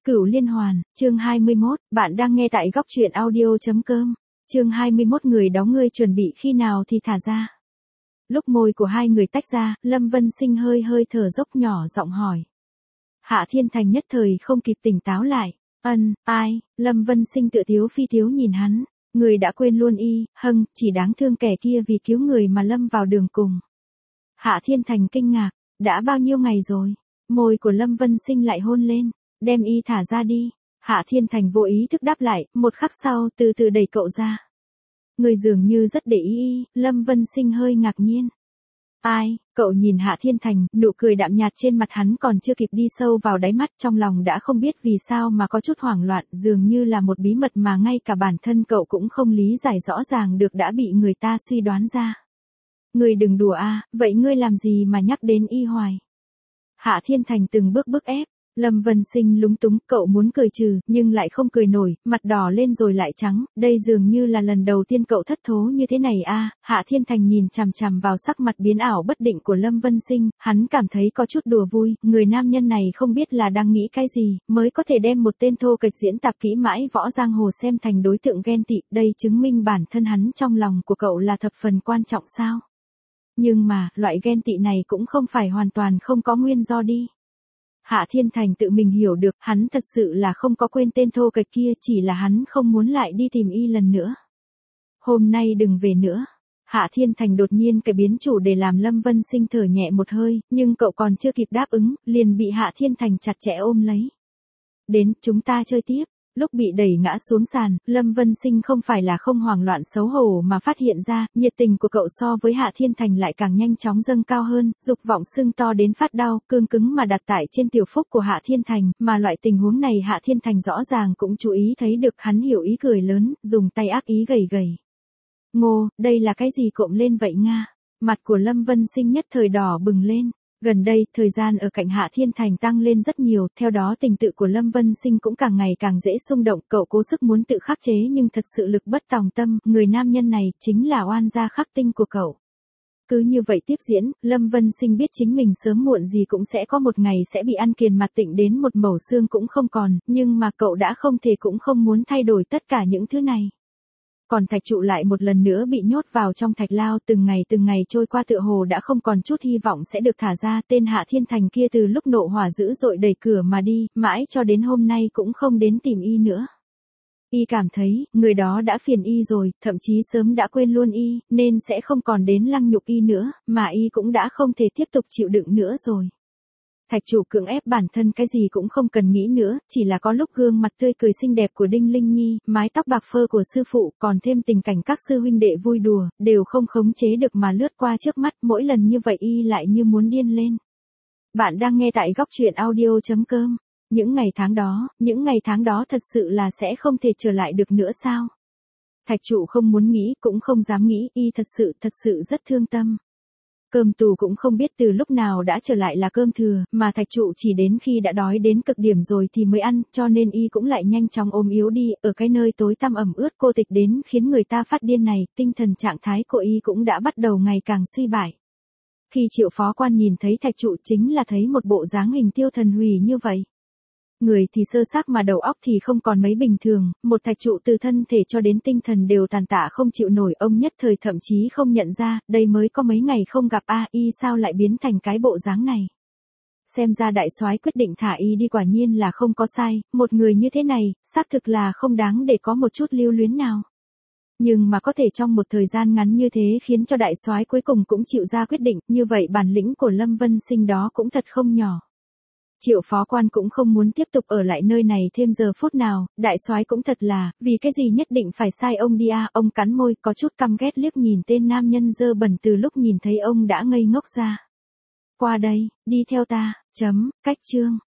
Cửu Liên Hoàn, chương 21, bạn đang nghe tại góc truyện audio.com. Chương 21 người đó ngươi chuẩn bị khi nào thì thả ra. Lúc môi của hai người tách ra, Lâm Vân Sinh hơi thở dốc nhỏ giọng hỏi. Hạ Thiên Thành nhất thời không kịp tỉnh táo lại. Ai, Lâm Vân Sinh tự tiếu phi tiếu nhìn hắn. Người đã quên luôn chỉ đáng thương kẻ kia vì cứu người mà lâm vào đường cùng. Hạ Thiên Thành kinh ngạc, đã bao nhiêu ngày rồi? Môi của Lâm Vân Sinh lại hôn lên. Đem thả ra đi. Hạ Thiên Thành vô ý thức đáp lại, một khắc sau từ từ đẩy cậu ra. Người dường như rất để ý Lâm Vân Sinh hơi ngạc nhiên. Ai, cậu nhìn Hạ Thiên Thành, nụ cười đạm nhạt trên mặt hắn còn chưa kịp đi sâu vào đáy mắt, trong lòng đã không biết vì sao mà có chút hoảng loạn, dường như là một bí mật mà ngay cả bản thân cậu cũng không lý giải rõ ràng được đã bị người ta suy đoán ra. Ngươi đừng đùa vậy ngươi làm gì mà nhắc đến hoài? Hạ Thiên Thành từng bước ép. Lâm Vân Sinh lúng túng, cậu muốn cười trừ, nhưng lại không cười nổi, mặt đỏ lên rồi lại trắng, đây dường như là lần đầu tiên cậu thất thố như thế này Hạ Thiên Thành nhìn chằm chằm vào sắc mặt biến ảo bất định của Lâm Vân Sinh, hắn cảm thấy có chút đùa vui, người nam nhân này không biết là đang nghĩ cái gì, mới có thể đem một tên thô kệch diễn tạp kỹ mãi võ giang hồ xem thành đối tượng ghen tị, đây chứng minh bản thân hắn trong lòng của cậu là thập phần quan trọng sao. Nhưng mà, loại ghen tị này cũng không phải hoàn toàn không có nguyên do đi. Hạ Thiên Thành tự mình hiểu được, hắn thật sự là không có quên tên thô kệch kia, chỉ là hắn không muốn lại đi tìm lần nữa. Hôm nay đừng về nữa. Hạ Thiên Thành đột nhiên cái biến chủ để làm Lâm Vân Sinh thở nhẹ một hơi, nhưng cậu còn chưa kịp đáp ứng, liền bị Hạ Thiên Thành chặt chẽ ôm lấy. Đến, chúng ta chơi tiếp. Lúc bị đẩy ngã xuống sàn, Lâm Vân Sinh không phải là không hoảng loạn xấu hổ mà phát hiện ra, nhiệt tình của cậu so với Hạ Thiên Thành lại càng nhanh chóng dâng cao hơn, dục vọng sưng to đến phát đau, cương cứng mà đặt tại trên tiểu phúc của Hạ Thiên Thành, mà loại tình huống này Hạ Thiên Thành rõ ràng cũng chú ý thấy được, hắn hiểu ý cười lớn, dùng tay ác ý gầy. Ngô, đây là cái gì cộm lên vậy Nga? Mặt của Lâm Vân Sinh nhất thời đỏ bừng lên. Gần đây, thời gian ở cạnh Hạ Thiên Thành tăng lên rất nhiều, theo đó tình tự của Lâm Vân Sinh cũng càng ngày càng dễ xung động, cậu cố sức muốn tự khắc chế nhưng thật sự lực bất tòng tâm, người nam nhân này chính là oan gia khắc tinh của cậu. Cứ như vậy tiếp diễn, Lâm Vân Sinh biết chính mình sớm muộn gì cũng sẽ có một ngày sẽ bị ăn kiền mặt tịnh đến một mẩu xương cũng không còn, nhưng mà cậu đã không thể cũng không muốn thay đổi tất cả những thứ này. Còn Thạch Trụ lại một lần nữa bị nhốt vào trong thạch lao, từng ngày trôi qua tựa hồ đã không còn chút hy vọng sẽ được thả ra, tên Hạ Thiên Thành kia từ lúc nộ hỏa dữ dội đẩy cửa mà đi, mãi cho đến hôm nay cũng không đến tìm nữa. Cảm thấy, người đó đã phiền rồi, thậm chí sớm đã quên luôn nên sẽ không còn đến lăng nhục nữa, mà cũng đã không thể tiếp tục chịu đựng nữa rồi. Thạch Trụ cưỡng ép bản thân cái gì cũng không cần nghĩ nữa, chỉ là có lúc gương mặt tươi cười xinh đẹp của Đinh Linh Nhi, mái tóc bạc phơ của sư phụ, còn thêm tình cảnh các sư huynh đệ vui đùa, đều không khống chế được mà lướt qua trước mắt, mỗi lần như vậy lại như muốn điên lên. Bạn đang nghe tại góc truyện audio.com. Những ngày tháng đó thật sự là sẽ không thể trở lại được nữa sao? Thạch Trụ không muốn nghĩ, cũng không dám nghĩ, thật sự rất thương tâm. Cơm tù cũng không biết từ lúc nào đã trở lại là cơm thừa, mà Thạch Trụ chỉ đến khi đã đói đến cực điểm rồi thì mới ăn, cho nên cũng lại nhanh chóng ốm yếu đi, ở cái nơi tối tăm ẩm ướt cô tịch đến khiến người ta phát điên này, tinh thần trạng thái của cũng đã bắt đầu ngày càng suy bại. Khi Triệu phó quan nhìn thấy Thạch Trụ chính là thấy một bộ dáng hình tiêu thần hủy như vậy. Người thì sơ xác mà đầu óc thì không còn mấy bình thường, một Thạch Trụ từ thân thể cho đến tinh thần đều tàn tạ không chịu nổi, ông nhất thời thậm chí không nhận ra, đây mới có mấy ngày không gặp sao lại biến thành cái bộ dáng này. Xem ra đại soái quyết định thả đi quả nhiên là không có sai, một người như thế này, xác thực là không đáng để có một chút lưu luyến nào. Nhưng mà có thể trong một thời gian ngắn như thế khiến cho đại soái cuối cùng cũng chịu ra quyết định, như vậy bản lĩnh của Lâm Vân Sinh đó cũng thật không nhỏ. Triệu phó quan cũng không muốn tiếp tục ở lại nơi này thêm giờ phút nào, đại soái cũng thật là, vì cái gì nhất định phải sai ông đi ông cắn môi, có chút căm ghét liếc nhìn tên nam nhân dơ bẩn từ lúc nhìn thấy ông đã ngây ngốc ra. Qua đây, đi theo ta, cách chương.